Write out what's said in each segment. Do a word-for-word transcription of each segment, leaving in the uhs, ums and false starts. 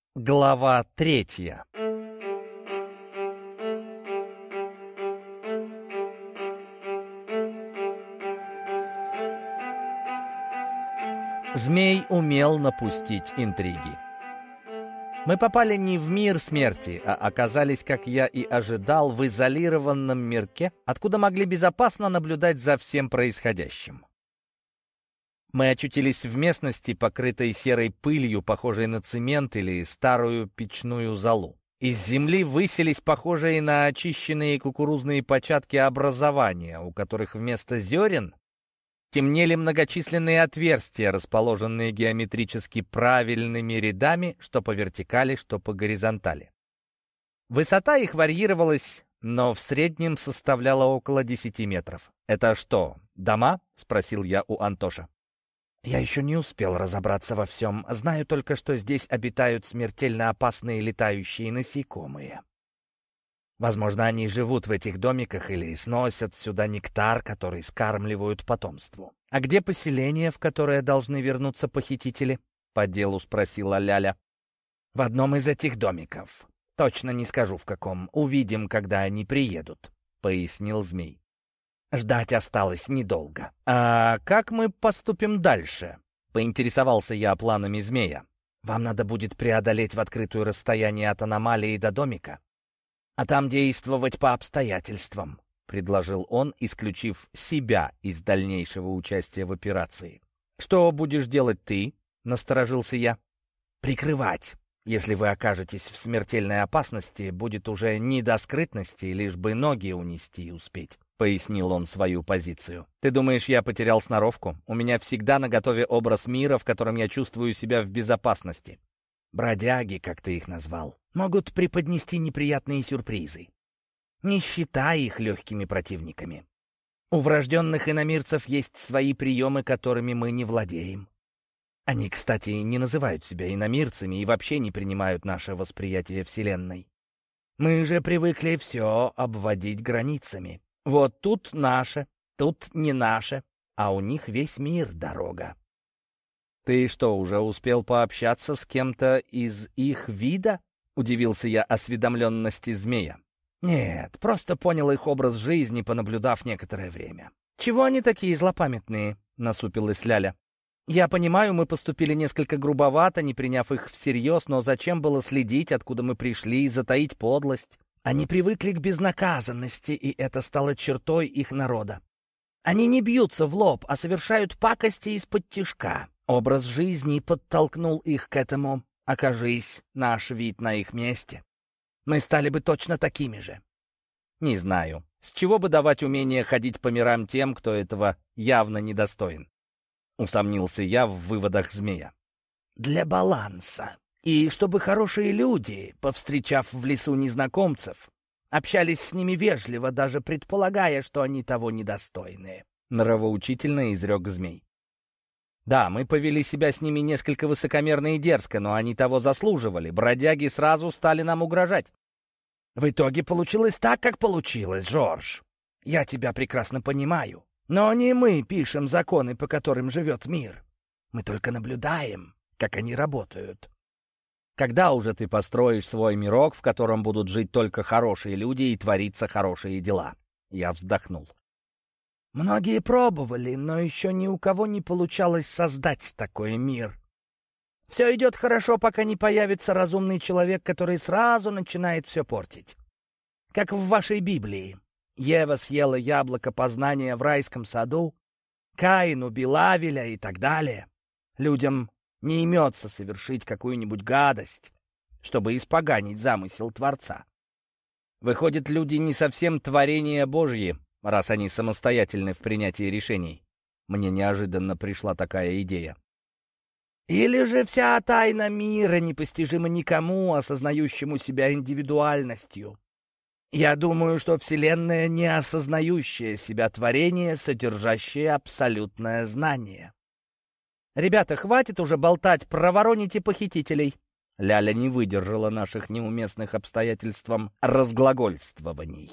Глава третья. Змей умел напустить интриги. Мы попали не в мир смерти, а оказались, как я и ожидал, в изолированном мирке, откуда могли безопасно наблюдать за всем происходящим. Мы очутились в местности, покрытой серой пылью, похожей на цемент или старую печную золу. Из земли высились похожие на очищенные кукурузные початки образования, у которых вместо зерен темнели многочисленные отверстия, расположенные геометрически правильными рядами, что по вертикали, что по горизонтали. Высота их варьировалась, но в среднем составляла около десяти метров. «Это что, дома?» — спросил я у Антоша. «Я еще не успел разобраться во всем. Знаю только, что здесь обитают смертельно опасные летающие насекомые. Возможно, они живут в этих домиках или сносят сюда нектар, который скармливают потомству. А где поселение, в которое должны вернуться похитители?» — по делу спросила Ляля. «В одном из этих домиков. Точно не скажу, в каком. Увидим, когда они приедут», — пояснил змей. Ждать осталось недолго. «А как мы поступим дальше?» — поинтересовался я планами змея. «Вам надо будет преодолеть в открытую расстояние от аномалии до домика, а там действовать по обстоятельствам», — предложил он, исключив себя из дальнейшего участия в операции. «Что будешь делать ты?» — насторожился я. «Прикрывать. Если вы окажетесь в смертельной опасности, будет уже не до скрытности, лишь бы ноги унести и успеть», — пояснил он свою позицию. «Ты думаешь, я потерял сноровку? У меня всегда наготове образ мира, в котором я чувствую себя в безопасности. Бродяги, как ты их назвал, могут преподнести неприятные сюрпризы. Не считай их легкими противниками. У врожденных иномирцев есть свои приемы, которыми мы не владеем. Они, кстати, не называют себя иномирцами и вообще не принимают наше восприятие Вселенной. Мы же привыкли все обводить границами. Вот тут наше, тут не наше, а у них весь мир дорога». «Ты что, уже успел пообщаться с кем-то из их вида?» — удивился я осведомленности змея. «Нет, просто понял их образ жизни, понаблюдав некоторое время». «Чего они такие злопамятные?» — насупилась Ляля. «Я понимаю, мы поступили несколько грубовато, не приняв их всерьез, но зачем было следить, откуда мы пришли, и затаить подлость? Они привыкли к безнаказанности, и это стало чертой их народа. Они не бьются в лоб, а совершают пакости из-под тишка. Образ жизни подтолкнул их к этому. Окажись наш вид на их месте, мы стали бы точно такими же». «Не знаю, с чего бы давать умение ходить по мирам тем, кто этого явно недостоин?» — усомнился я в выводах змея. «Для баланса. И чтобы хорошие люди, повстречав в лесу незнакомцев, общались с ними вежливо, даже предполагая, что они того недостойны», — нравоучительно изрек змей. «Да, мы повели себя с ними несколько высокомерно и дерзко, но они того заслуживали. Бродяги сразу стали нам угрожать». «В итоге получилось так, как получилось, Жорж. Я тебя прекрасно понимаю. Но не мы пишем законы, по которым живет мир. Мы только наблюдаем, как они работают». «Когда уже ты построишь свой мирок, в котором будут жить только хорошие люди и твориться хорошие дела?» Я вздохнул. «Многие пробовали, но еще ни у кого не получалось создать такой мир. Все идет хорошо, пока не появится разумный человек, который сразу начинает все портить. Как в вашей Библии. Ева съела яблоко познания в райском саду, Каин убил Авеля и так далее. Людям не имется совершить какую-нибудь гадость, чтобы испоганить замысел Творца. Выходит, люди не совсем творения Божьи, раз они самостоятельны в принятии решений. Мне неожиданно пришла такая идея. Или же вся тайна мира непостижима никому, осознающему себя индивидуальностью. Я думаю, что Вселенная не осознающее себя творение, содержащее абсолютное знание». «Ребята, хватит уже болтать, провороните похитителей». Ляля не выдержала наших неуместных обстоятельствам разглагольствований.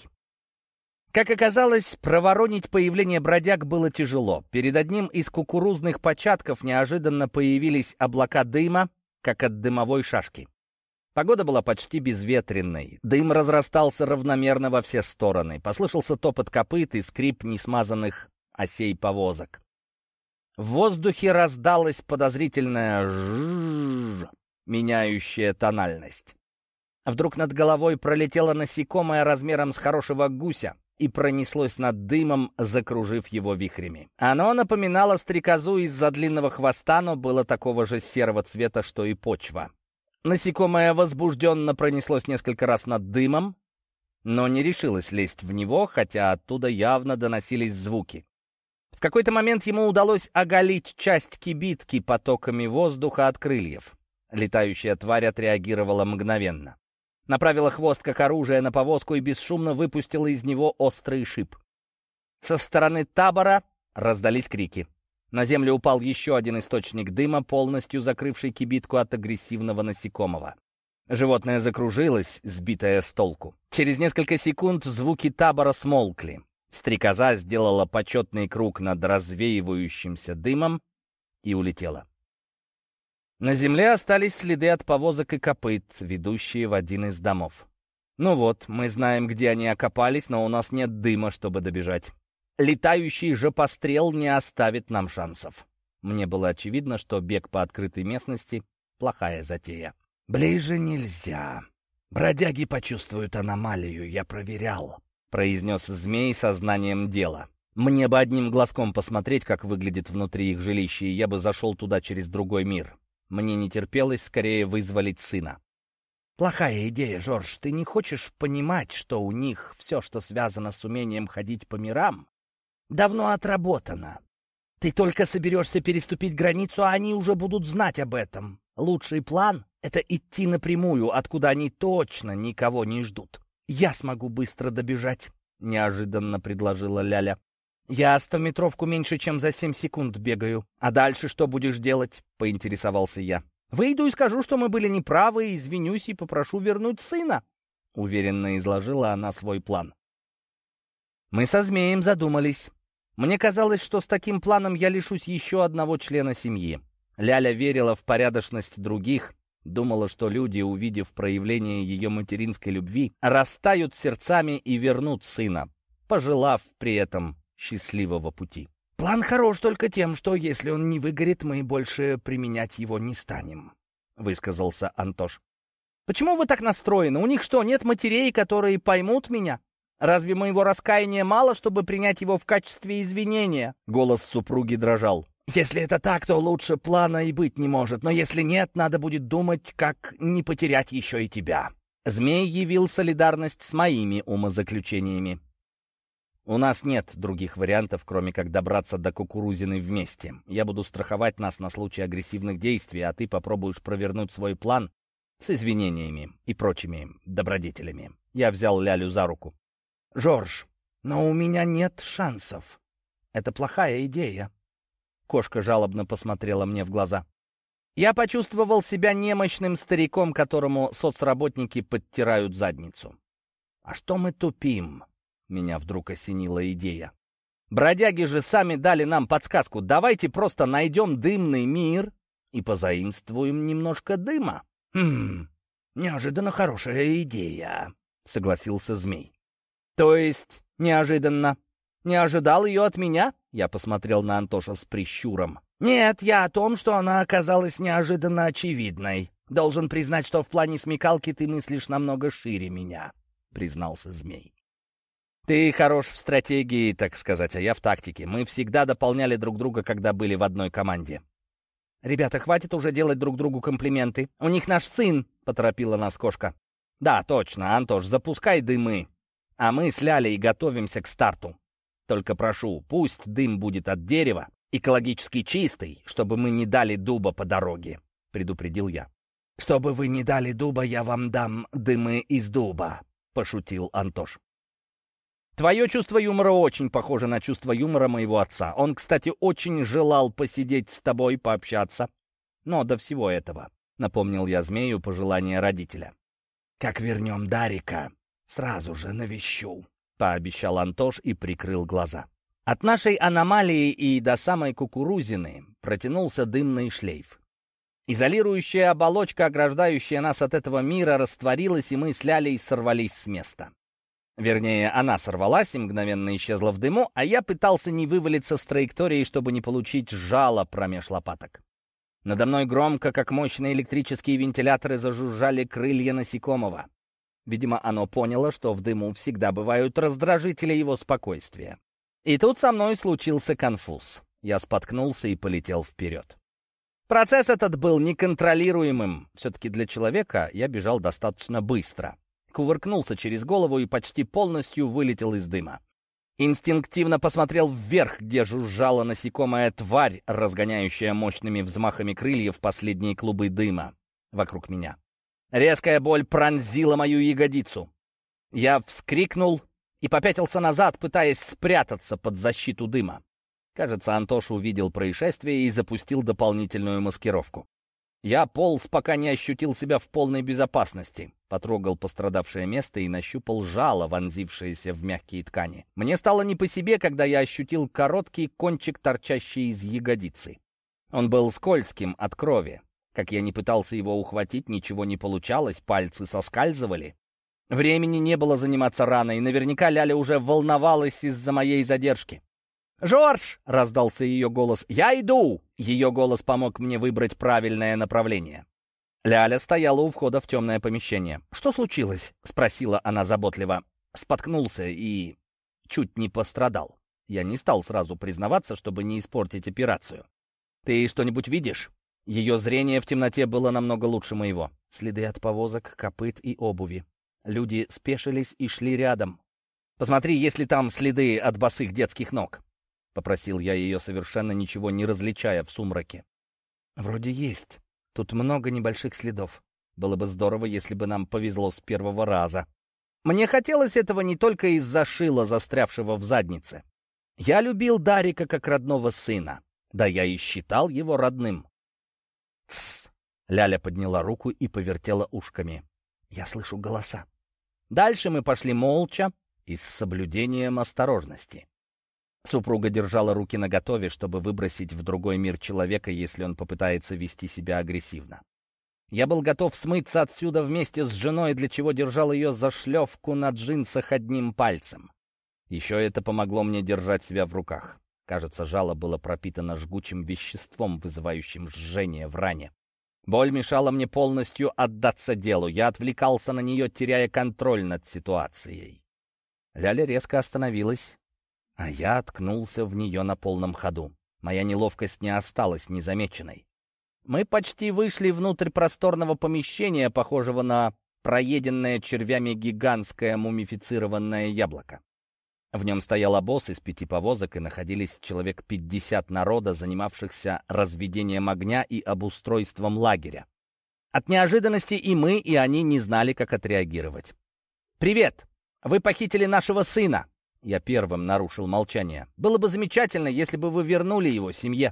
Как оказалось, проворонить появление бродяг было тяжело. Перед одним из кукурузных початков неожиданно появились облака дыма, как от дымовой шашки. Погода была почти безветренной. Дым разрастался равномерно во все стороны. Послышался топот копыт и скрип несмазанных осей повозок. В воздухе раздалась подозрительная жжжж, меняющая тональность. Вдруг над головой пролетело насекомое размером с хорошего гуся и пронеслось над дымом, закружив его вихрями. Оно напоминало стрекозу из-за длинного хвоста, но было такого же серого цвета, что и почва. Насекомое возбужденно пронеслось несколько раз над дымом, но не решилось лезть в него, хотя оттуда явно доносились звуки. В какой-то момент ему удалось оголить часть кибитки потоками воздуха от крыльев. Летающая тварь отреагировала мгновенно. Направила хвост как оружие на повозку и бесшумно выпустила из него острый шип. Со стороны табора раздались крики. На землю упал еще один источник дыма, полностью закрывший кибитку от агрессивного насекомого. Животное закружилось, сбитое с толку. Через несколько секунд звуки табора смолкли. Стрекоза сделала почетный круг над развеивающимся дымом и улетела. На земле остались следы от повозок и копыт, ведущие в один из домов. Ну вот, мы знаем, где они окопались, но у нас нет дыма, чтобы добежать. Летающий же пострел не оставит нам шансов. Мне было очевидно, что бег по открытой местности — плохая затея. «Ближе нельзя. Бродяги почувствуют аномалию, я проверял», — произнес змей сознанием дела. «Мне бы одним глазком посмотреть, как выглядит внутри их жилища, и я бы зашел туда через другой мир. Мне не терпелось скорее вызволить сына». «Плохая идея, Жорж. Ты не хочешь понимать, что у них все, что связано с умением ходить по мирам, давно отработано. Ты только соберешься переступить границу, а они уже будут знать об этом. Лучший план — это идти напрямую, откуда они точно никого не ждут. Я смогу быстро добежать», — неожиданно предложила Ляля. «Я стометровку меньше, чем за семь секунд бегаю. А дальше что будешь делать?» — поинтересовался я. «Выйду и скажу, что мы были неправы, извинюсь и попрошу вернуть сына», — уверенно изложила она свой план. Мы со змеем задумались. Мне казалось, что с таким планом я лишусь еще одного члена семьи. Ляля верила в порядочность других, думала, что люди, увидев проявление ее материнской любви, растают сердцами и вернут сына, пожелав при этом счастливого пути. «План хорош только тем, что если он не выгорит, мы больше применять его не станем», — высказался Антош. «Почему вы так настроены? У них что, нет матерей, которые поймут меня? Разве моего раскаяния мало, чтобы принять его в качестве извинения?» Голос супруги дрожал. «Если это так, то лучше плана и быть не может, но если нет, надо будет думать, как не потерять еще и тебя». Змей явил солидарность с моими умозаключениями. «У нас нет других вариантов, кроме как добраться до Кукурузиной вместе. Я буду страховать нас на случай агрессивных действий, а ты попробуешь провернуть свой план с извинениями и прочими добродетелями». Я взял Лялю за руку. «Жорж, но у меня нет шансов. Это плохая идея». Кошка жалобно посмотрела мне в глаза. Я почувствовал себя немощным стариком, которому соцработники подтирают задницу. «А что мы тупим?» Меня вдруг осенила идея. «Бродяги же сами дали нам подсказку. Давайте просто найдем дымный мир и позаимствуем немножко дыма». «Хм, неожиданно хорошая идея», — согласился змей. «То есть неожиданно? Не ожидал ее от меня?» Я посмотрел на Антоша с прищуром. «Нет, я о том, что она оказалась неожиданно очевидной. Должен признать, что в плане смекалки ты мыслишь намного шире меня», — признался змей. «Ты хорош в стратегии, так сказать, а я в тактике. Мы всегда дополняли друг друга, когда были в одной команде». «Ребята, хватит уже делать друг другу комплименты. У них наш сын», — поторопила нас кошка. «Да, точно, Антош, запускай дымы. А мы с Лялей готовимся к старту. Только прошу, пусть дым будет от дерева, экологически чистый, чтобы мы не дали дуба по дороге», — предупредил я. «Чтобы вы не дали дуба, я вам дам дымы из дуба», — пошутил Антош. «Твое чувство юмора очень похоже на чувство юмора моего отца. Он, кстати, очень желал посидеть с тобой, пообщаться. Но до всего этого», — напомнил я змею пожелание родителя. «Как вернем Дарика, сразу же навещу», — пообещал Антош и прикрыл глаза. От нашей аномалии и до самой Кукурузины протянулся дымный шлейф. Изолирующая оболочка, ограждающая нас от этого мира, растворилась, и мы с Лялей сорвались с места. Вернее, она сорвалась и мгновенно исчезла в дыму, а я пытался не вывалиться с траектории, чтобы не получить жало промеж лопаток. Надо мной громко, как мощные электрические вентиляторы, зажужжали крылья насекомого. Видимо, оно поняло, что в дыму всегда бывают раздражители его спокойствия. И тут со мной случился конфуз. Я споткнулся и полетел вперед. Процесс этот был неконтролируемым. Все-таки для человека я бежал достаточно быстро. Кувыркнулся через голову и почти полностью вылетел из дыма. Инстинктивно посмотрел вверх, где жужжала насекомая тварь, разгоняющая мощными взмахами крыльев последние клубы дыма вокруг меня. Резкая боль пронзила мою ягодицу. Я вскрикнул и попятился назад, пытаясь спрятаться под защиту дыма. Кажется, Антоша увидел происшествие и запустил дополнительную маскировку. Я полз, пока не ощутил себя в полной безопасности. Потрогал пострадавшее место и нащупал жало, вонзившееся в мягкие ткани. Мне стало не по себе, когда я ощутил короткий кончик, торчащий из ягодицы. Он был скользким от крови. Как я не пытался его ухватить, ничего не получалось, пальцы соскальзывали. Времени не было заниматься раной, наверняка Ляля уже волновалась из-за моей задержки. «Жорж!» — раздался ее голос. «Я иду!» Ее голос помог мне выбрать правильное направление. Ляля стояла у входа в темное помещение. «Что случилось?» — спросила она заботливо. Споткнулся и чуть не пострадал. Я не стал сразу признаваться, чтобы не испортить операцию. «Ты что-нибудь видишь?» Ее зрение в темноте было намного лучше моего. Следы от повозок, копыт и обуви. Люди спешились и шли рядом. «Посмотри, есть ли там следы от босых детских ног?» — попросил я ее, совершенно ничего не различая в сумраке. «Вроде есть. Тут много небольших следов. Было бы здорово, если бы нам повезло с первого раза». Мне хотелось этого не только из-за шила, застрявшего в заднице. Я любил Дарика как родного сына. Да я и считал его родным. «Тссс!» — Ляля подняла руку и повертела ушками. «Я слышу голоса». Дальше мы пошли молча и с соблюдением осторожности. Супруга держала руки наготове, чтобы выбросить в другой мир человека, если он попытается вести себя агрессивно. Я был готов смыться отсюда вместе с женой, для чего держал ее за шлевку на джинсах одним пальцем. Еще это помогло мне держать себя в руках. Кажется, жало было пропитано жгучим веществом, вызывающим жжение в ране. Боль мешала мне полностью отдаться делу. Я отвлекался на нее, теряя контроль над ситуацией. Ляля резко остановилась, а я ткнулся в нее на полном ходу. Моя неловкость не осталась незамеченной. Мы почти вышли внутрь просторного помещения, похожего на проеденное червями гигантское мумифицированное яблоко. В нем стоял обоз из пяти повозок, и находились человек пятьдесят народа, занимавшихся разведением огня и обустройством лагеря. От неожиданности и мы, и они не знали, как отреагировать. «Привет! Вы похитили нашего сына!» Я первым нарушил молчание. «Было бы замечательно, если бы вы вернули его семье».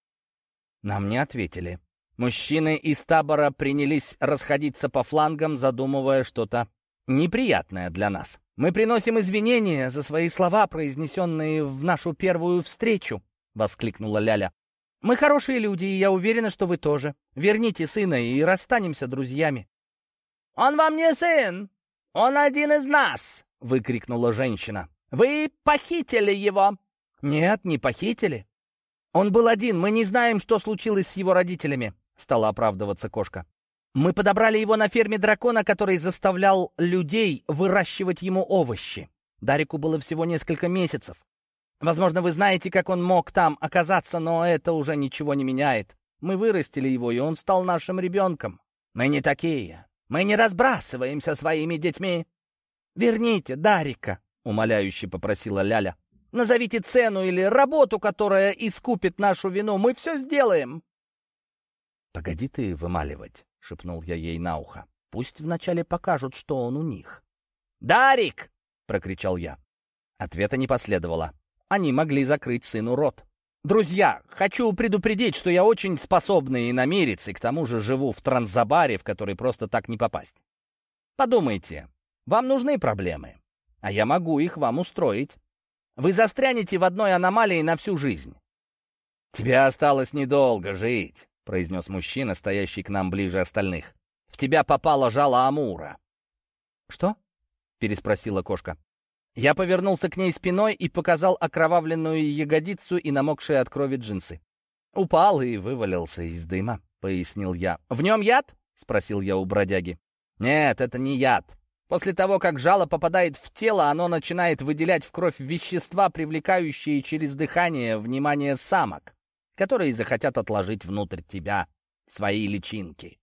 Нам не ответили. Мужчины из табора принялись расходиться по флангам, задумывая что-то неприятное для нас. «Мы приносим извинения за свои слова, произнесенные в нашу первую встречу», — воскликнула Ляля. «Мы хорошие люди, и я уверена, что вы тоже. Верните сына и расстанемся друзьями». «Он вам не сын! Он один из нас!» — выкрикнула женщина. «Вы похитили его!» «Нет, не похитили. Он был один, мы не знаем, что случилось с его родителями», — стала оправдываться кошка. «Мы подобрали его на ферме дракона, который заставлял людей выращивать ему овощи. Дарику было всего несколько месяцев. Возможно, вы знаете, как он мог там оказаться, но это уже ничего не меняет. Мы вырастили его, и он стал нашим ребенком. Мы не такие. Мы не разбрасываемся своими детьми. Верните Дарика», — умоляюще попросила Ляля. «Назовите цену или работу, которая искупит нашу вину. Мы все сделаем». «Погоди ты вымаливать», — шепнул я ей на ухо. «Пусть вначале покажут, что он у них». «Дарик!» — прокричал я. Ответа не последовало. Они могли закрыть сыну рот. «Друзья, хочу предупредить, что я очень способный иномерец, и к тому же живу в Транзабаре, в который просто так не попасть. Подумайте, вам нужны проблемы, а я могу их вам устроить. Вы застрянете в одной аномалии на всю жизнь». «Тебе осталось недолго жить», — произнес мужчина, стоящий к нам ближе остальных. «В тебя попало жало амура». «Что?» — переспросила кошка. Я повернулся к ней спиной и показал окровавленную ягодицу и намокшие от крови джинсы. «Упал и вывалился из дыма», — пояснил я. «В нем яд?» — спросил я у бродяги. «Нет, это не яд. После того, как жало попадает в тело, оно начинает выделять в кровь вещества, привлекающие через дыхание внимание самок, которые захотят отложить внутрь тебя свои личинки».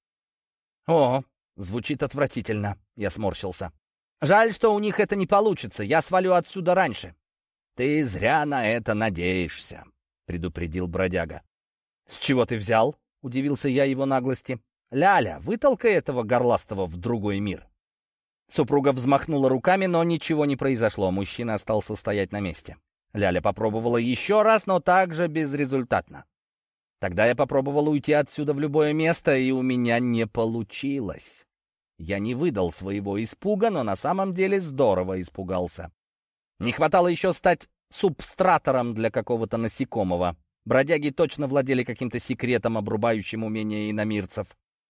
«О, звучит отвратительно», — я сморщился. «Жаль, что у них это не получится. Я свалю отсюда раньше». «Ты зря на это надеешься», — предупредил бродяга. «С чего ты взял?» — удивился я его наглости. «Ляля, вытолкай этого горластого в другой мир». Супруга взмахнула руками, но ничего не произошло. Мужчина остался стоять на месте. Ляля попробовала еще раз, но также безрезультатно. Тогда я попробовал уйти отсюда в любое место, и у меня не получилось. Я не выдал своего испуга, но на самом деле здорово испугался. Не хватало еще стать субстратором для какого-то насекомого. Бродяги точно владели каким-то секретом, обрубающим умения иномирцев.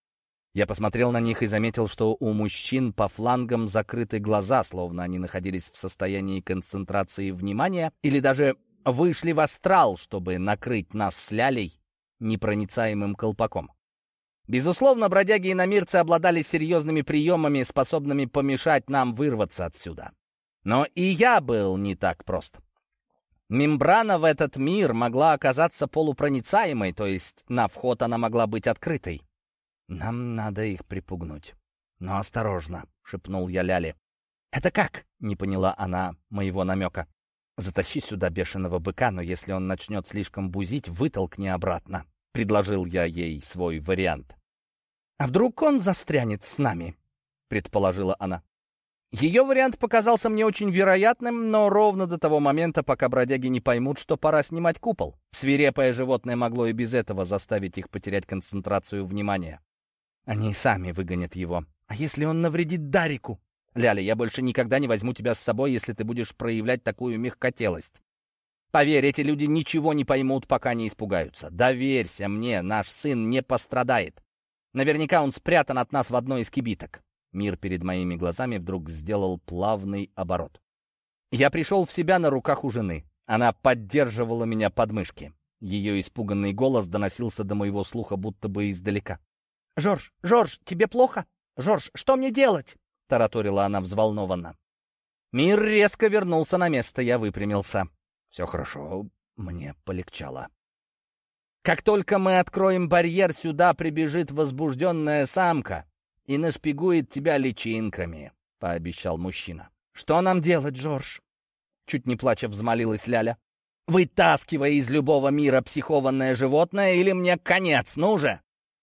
Я посмотрел на них и заметил, что у мужчин по флангам закрыты глаза, словно они находились в состоянии концентрации внимания или даже вышли в астрал, чтобы накрыть нас с Лялей непроницаемым колпаком. Безусловно, бродяги-иномирцы обладали серьезными приемами, способными помешать нам вырваться отсюда. Но и я был не так прост. Мембрана в этот мир могла оказаться полупроницаемой, то есть на вход она могла быть открытой. «Нам надо их припугнуть. Но осторожно», — шепнул я Ляле. «Это как?» — не поняла она моего намека. «Затащи сюда бешеного быка, но если он начнет слишком бузить, вытолкни обратно», — предложил я ей свой вариант. «А вдруг он застрянет с нами?» — предположила она. Ее вариант показался мне очень вероятным, но ровно до того момента, пока бродяги не поймут, что пора снимать купол. Свирепое животное могло и без этого заставить их потерять концентрацию внимания. Они сами выгонят его. А если он навредит Дарику? Ляля, я больше никогда не возьму тебя с собой, если ты будешь проявлять такую мягкотелость. Поверь, эти люди ничего не поймут, пока не испугаются. Доверься мне, наш сын не пострадает. Наверняка он спрятан от нас в одной из кибиток». Мир перед моими глазами вдруг сделал плавный оборот. Я пришел в себя на руках у жены. Она поддерживала меня под мышки. Ее испуганный голос доносился до моего слуха будто бы издалека. «Жорж, Жорж, тебе плохо? Жорж, что мне делать?» — тараторила она взволнованно. Мир резко вернулся на место, я выпрямился. «Все хорошо, мне полегчало». «Как только мы откроем барьер, сюда прибежит возбужденная самка и нашпигует тебя личинками», — пообещал мужчина. «Что нам делать, Жорж?» — чуть не плача взмолилась Ляля. «Вытаскивай из любого мира психованное животное, или мне конец, ну же!»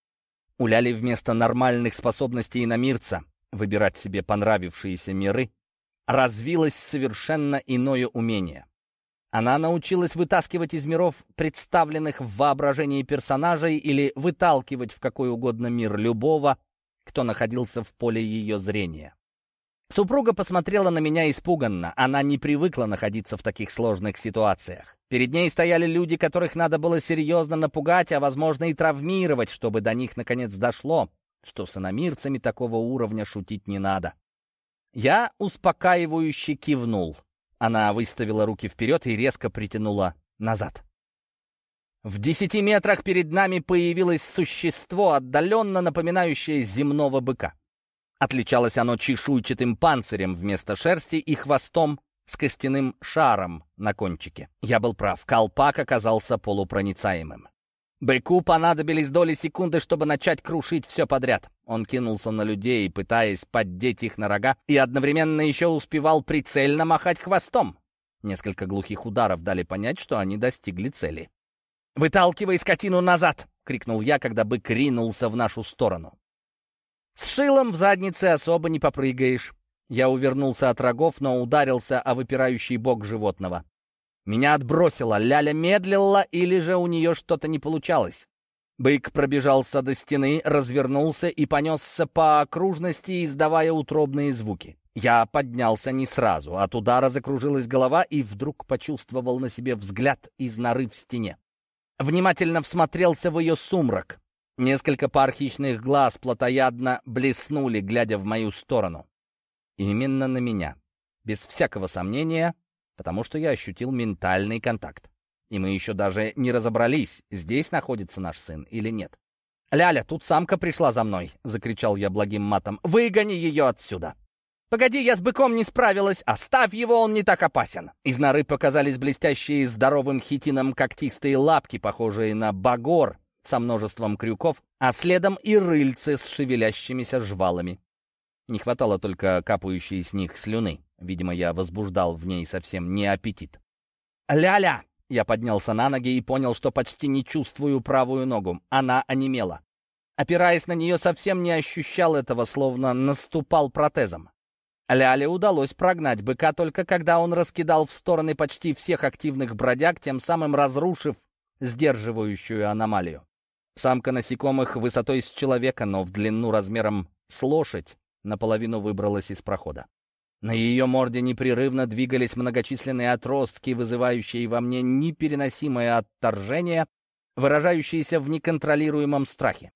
У Ляли вместо нормальных способностей иномирца выбирать себе понравившиеся миры развилось совершенно иное умение. Она научилась вытаскивать из миров представленных в воображении персонажей или выталкивать в какой угодно мир любого, кто находился в поле ее зрения. Супруга посмотрела на меня испуганно. Она не привыкла находиться в таких сложных ситуациях. Перед ней стояли люди, которых надо было серьезно напугать, а, возможно, и травмировать, чтобы до них наконец дошло, что с иномирцами такого уровня шутить не надо. Я успокаивающе кивнул. Она выставила руки вперед и резко притянула назад. В десяти метрах перед нами появилось существо, отдаленно напоминающее земного быка. Отличалось оно чешуйчатым панцирем вместо шерсти и хвостом с костяным шаром на кончике. Я был прав, колпак оказался полупроницаемым. Быку понадобились доли секунды, чтобы начать крушить все подряд. Он кинулся на людей, пытаясь поддеть их на рога, и одновременно еще успевал прицельно махать хвостом. Несколько глухих ударов дали понять, что они достигли цели. «Выталкивай скотину назад!» — крикнул я, когда бык ринулся в нашу сторону. С шилом в заднице особо не попрыгаешь. Я увернулся от рогов, но ударился о выпирающий бок животного. Меня отбросило, Ляля медлила, или же у нее что-то не получалось. Бык пробежался до стены, развернулся и понесся по окружности, издавая утробные звуки. Я поднялся не сразу, от удара закружилась голова и вдруг почувствовал на себе взгляд из норы в стене. Внимательно всмотрелся в ее сумрак. Несколько пар хищных глаз плотоядно блеснули, глядя в мою сторону. Именно на меня. Без всякого сомнения, потому что я ощутил ментальный контакт. И мы еще даже не разобрались, здесь находится наш сын или нет. «Ляля, тут самка пришла за мной!» — закричал я благим матом. «Выгони ее отсюда!» «Погоди, я с быком не справилась! Оставь его, он не так опасен!» Из норы показались блестящие здоровым хитином когтистые лапки, похожие на багор со множеством крюков, а следом и рыльцы с шевелящимися жвалами. Не хватало только капающей с них слюны. Видимо, я возбуждал в ней совсем не аппетит. «Ляля!» Я поднялся на ноги и понял, что почти не чувствую правую ногу. Она онемела. Опираясь на нее, совсем не ощущал этого, словно наступал протезом. Ляле удалось прогнать быка только когда он раскидал в стороны почти всех активных бродяг, тем самым разрушив сдерживающую аномалию. Самка насекомых высотой с человека, но в длину размером с лошадь, наполовину выбралась из прохода. На ее морде непрерывно двигались многочисленные отростки, вызывающие во мне непереносимое отторжение, выражающееся в неконтролируемом страхе.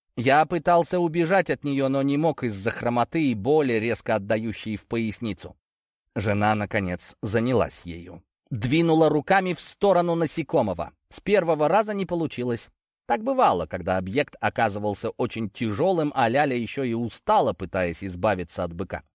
Я пытался убежать от нее, но не мог из-за хромоты и боли, резко отдающей в поясницу. Жена, наконец, занялась ею. Двинула руками в сторону насекомого. С первого раза не получилось. Так бывало, когда объект оказывался очень тяжелым, а Ляля еще и устала, пытаясь избавиться от быка.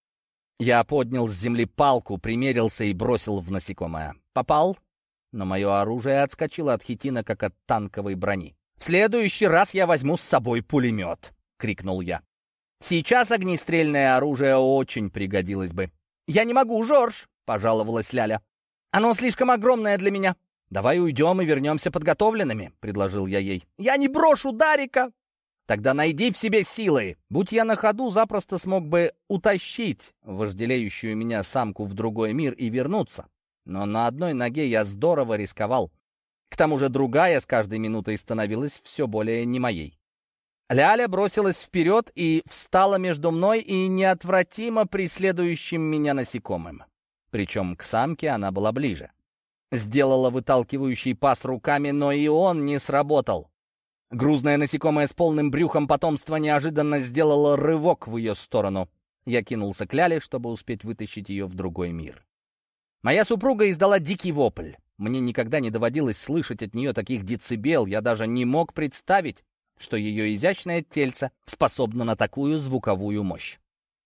Я поднял с земли палку, примерился и бросил в насекомое. Попал, но мое оружие отскочило от хитина, как от танковой брони. «В следующий раз я возьму с собой пулемет!» — крикнул я. «Сейчас огнестрельное оружие очень пригодилось бы». «Я не могу, Жорж!» — пожаловалась Ляля. «Оно слишком огромное для меня». «Давай уйдем и вернемся подготовленными», — предложил я ей. «Я не брошу Дарика!» «Тогда найди в себе силы!» Будь я на ходу, запросто смог бы утащить вожделеющую меня самку в другой мир и вернуться. Но на одной ноге я здорово рисковал. К тому же другая с каждой минутой становилась все более не моей. Ляля бросилась вперед и встала между мной и неотвратимо преследующим меня насекомым. Причем к самке она была ближе. Сделала выталкивающий пас руками, но и он не сработал. Грузное насекомое с полным брюхом потомства неожиданно сделало рывок в ее сторону. Я кинулся к Ляле, чтобы успеть вытащить ее в другой мир. Моя супруга издала дикий вопль. Мне никогда не доводилось слышать от нее таких децибел, я даже не мог представить, что ее изящное тельце способно на такую звуковую мощь.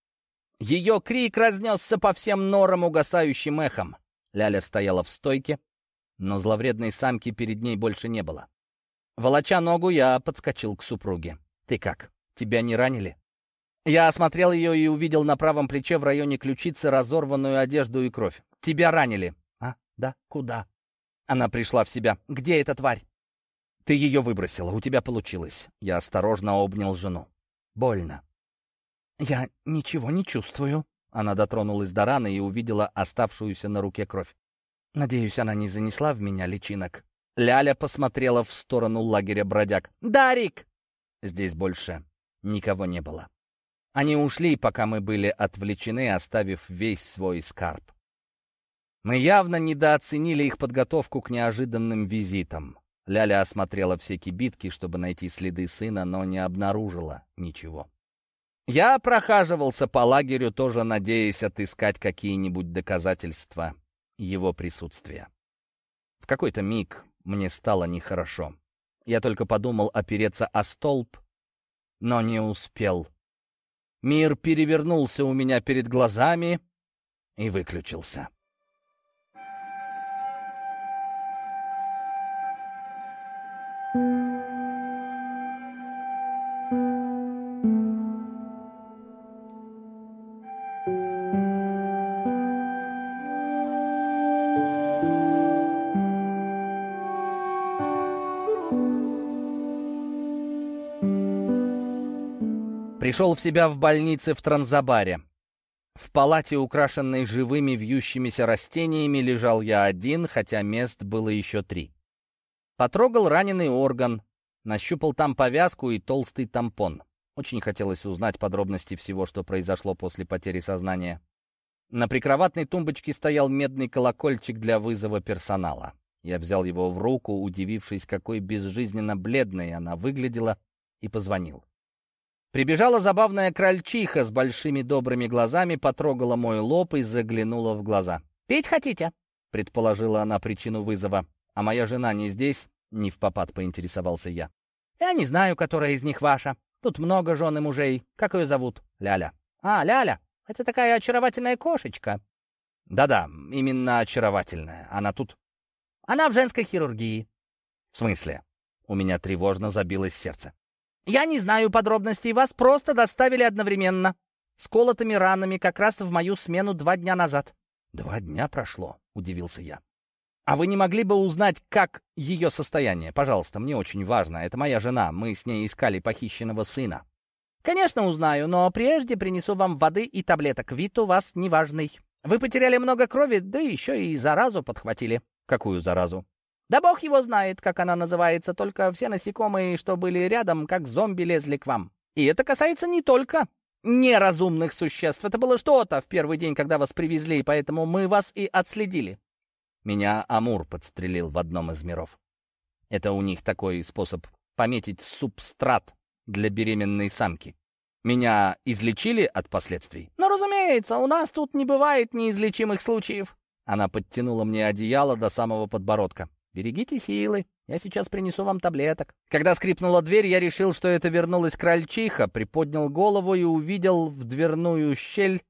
Ее крик разнесся по всем норам угасающим эхом. Ляля стояла в стойке, но зловредной самки перед ней больше не было. Волоча ногу, я подскочил к супруге. «Ты как? Тебя не ранили?» Я осмотрел ее и увидел на правом плече в районе ключицы разорванную одежду и кровь. «Тебя ранили». «А? Да? Куда?» Она пришла в себя. «Где эта тварь?» «Ты ее выбросила, у тебя получилось». Я осторожно обнял жену. «Больно». «Я ничего не чувствую». Она дотронулась до раны и увидела оставшуюся на руке кровь. «Надеюсь, она не занесла в меня личинок». Ляля посмотрела в сторону лагеря бродяг. «Дарик!» Здесь больше никого не было. Они ушли, пока мы были отвлечены, оставив весь свой скарб. Мы явно недооценили их подготовку к неожиданным визитам. Ляля осмотрела все кибитки, чтобы найти следы сына, но не обнаружила ничего. Я прохаживался по лагерю, тоже надеясь отыскать какие-нибудь доказательства его присутствия. В какой-то миг мне стало нехорошо. Я только подумал опереться о столб, но не успел. Мир перевернулся у меня перед глазами и выключился. Пришел в себя в больнице в Транзабаре. В палате, украшенной живыми вьющимися растениями, лежал я один, хотя мест было еще три. Потрогал раненый орган, нащупал там повязку и толстый тампон. Очень хотелось узнать подробности всего, что произошло после потери сознания. На прикроватной тумбочке стоял медный колокольчик для вызова персонала. Я взял его в руку, удивившись, какой безжизненно бледной она выглядела, и позвонил. Прибежала забавная крольчиха с большими добрыми глазами, потрогала мой лоб и заглянула в глаза. «Пить хотите?» — предположила она причину вызова. «А моя жена не здесь?» — невпопад поинтересовался я. «Я не знаю, которая из них ваша. Тут много жен и мужей. Как ее зовут?» «Ляля». «А, Ляля, это такая очаровательная кошечка». «Да-да, именно очаровательная. Она тут?» «Она в женской хирургии». «В смысле?» У меня тревожно забилось сердце. «Я не знаю подробностей, вас просто доставили одновременно, с колотыми ранами, как раз в мою смену два дня назад». «Два дня прошло?» — удивился я. «А вы не могли бы узнать, как ее состояние? Пожалуйста, мне очень важно. Это моя жена, мы с ней искали похищенного сына». «Конечно узнаю, но прежде принесу вам воды и таблеток. Вид у вас неважный. Вы потеряли много крови, да еще и заразу подхватили». «Какую заразу?» «Да бог его знает, как она называется, только все насекомые, что были рядом, как зомби лезли к вам. И это касается не только неразумных существ. Это было что-то в первый день, когда вас привезли, поэтому мы вас и отследили». Меня Амур подстрелил в одном из миров. Это у них такой способ пометить субстрат для беременной самки. Меня излечили от последствий? «Ну, разумеется, у нас тут не бывает неизлечимых случаев». Она подтянула мне одеяло до самого подбородка. «Берегите силы, я сейчас принесу вам таблеток». Когда скрипнула дверь, я решил, что это вернулась крольчиха, приподнял голову и увидел в дверную щель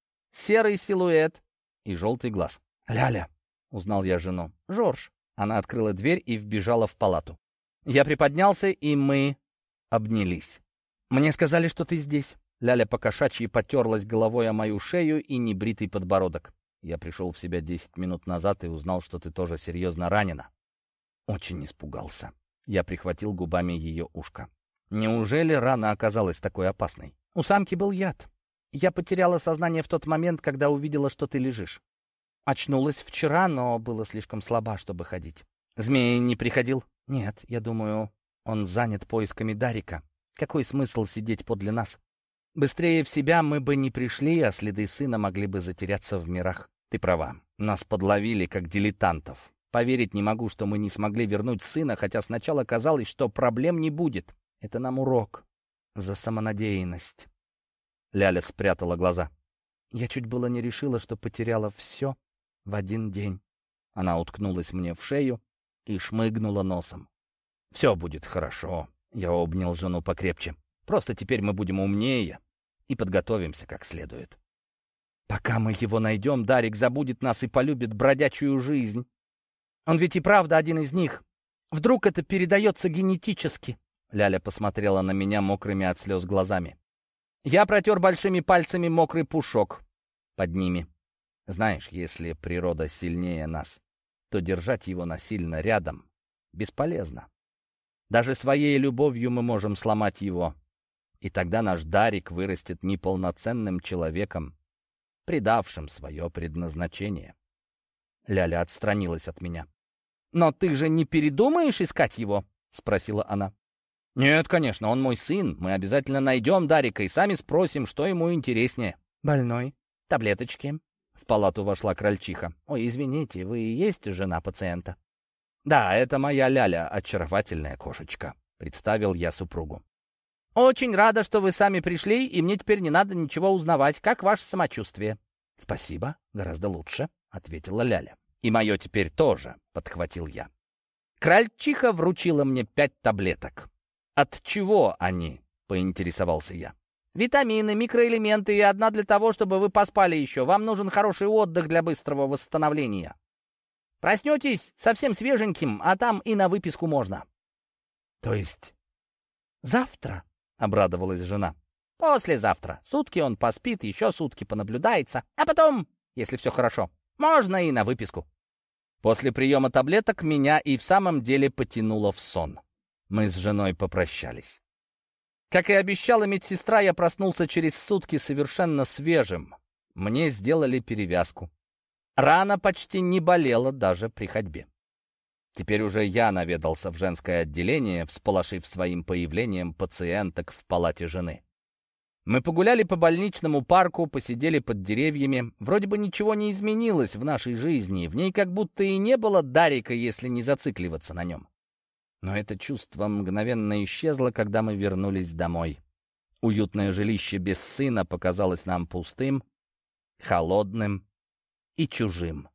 серый силуэт и желтый глаз. «Ляля», — узнал я жену. «Жорж». Она открыла дверь и вбежала в палату. Я приподнялся, и мы обнялись. «Мне сказали, что ты здесь». Ляля покошачьи потерлась головой о мою шею и небритый подбородок. «Я пришел в себя десять минут назад и узнал, что ты тоже серьезно ранена». Очень испугался. Я прихватил губами ее ушко. Неужели рана оказалась такой опасной? У самки был яд. Я потеряла сознание в тот момент, когда увидела, что ты лежишь. Очнулась вчера, но была слишком слаба, чтобы ходить. Змей не приходил? Нет, я думаю, он занят поисками Дарика. Какой смысл сидеть подле нас? Быстрее в себя мы бы не пришли, а следы сына могли бы затеряться в мирах. Ты права, нас подловили, как дилетантов. Поверить не могу, что мы не смогли вернуть сына, хотя сначала казалось, что проблем не будет. Это нам урок за самонадеянность. Ляля спрятала глаза. Я чуть было не решила, что потеряла все в один день. Она уткнулась мне в шею и шмыгнула носом. «Все будет хорошо», — я обнял жену покрепче. «Просто теперь мы будем умнее и подготовимся как следует. Пока мы его найдем, Дарик забудет нас и полюбит бродячую жизнь. Он ведь и правда один из них. Вдруг это передается генетически?» Ляля посмотрела на меня мокрыми от слез глазами. Я протер большими пальцами мокрый пушок под ними. Знаешь, если природа сильнее нас, то держать его насильно рядом бесполезно. Даже своей любовью мы можем сломать его. И тогда наш Дарик вырастет неполноценным человеком, предавшим свое предназначение. Ляля отстранилась от меня. «Но ты же не передумаешь искать его?» — спросила она. «Нет, конечно, он мой сын. Мы обязательно найдем Дарика и сами спросим, что ему интереснее». «Больной? Таблеточки?» В палату вошла крольчиха. «Ой, извините, вы и есть жена пациента?» «Да, это моя Ляля, очаровательная кошечка», — представил я супругу. «Очень рада, что вы сами пришли, и мне теперь не надо ничего узнавать. Как ваше самочувствие?» «Спасибо, гораздо лучше», — ответила Ляля. «И мое теперь тоже», — подхватил я. Крольчиха вручила мне пять таблеток. «От чего они?» — поинтересовался я. «Витамины, микроэлементы и одна для того, чтобы вы поспали еще. Вам нужен хороший отдых для быстрого восстановления. Проснетесь совсем свеженьким, а там и на выписку можно». «То есть завтра?» — обрадовалась жена. «Послезавтра. Сутки он поспит, еще сутки понаблюдается, а потом, если все хорошо, можно и на выписку». После приема таблеток меня и в самом деле потянуло в сон. Мы с женой попрощались. Как и обещала медсестра, я проснулся через сутки совершенно свежим. Мне сделали перевязку. Рана почти не болела даже при ходьбе. Теперь уже я наведался в женское отделение, всполошив своим появлением пациенток в палате жены. Мы погуляли по больничному парку, посидели под деревьями. Вроде бы ничего не изменилось в нашей жизни. В ней как будто и не было Дарика, если не зацикливаться на нем. Но это чувство мгновенно исчезло, когда мы вернулись домой. Уютное жилище без сына показалось нам пустым, холодным и чужим.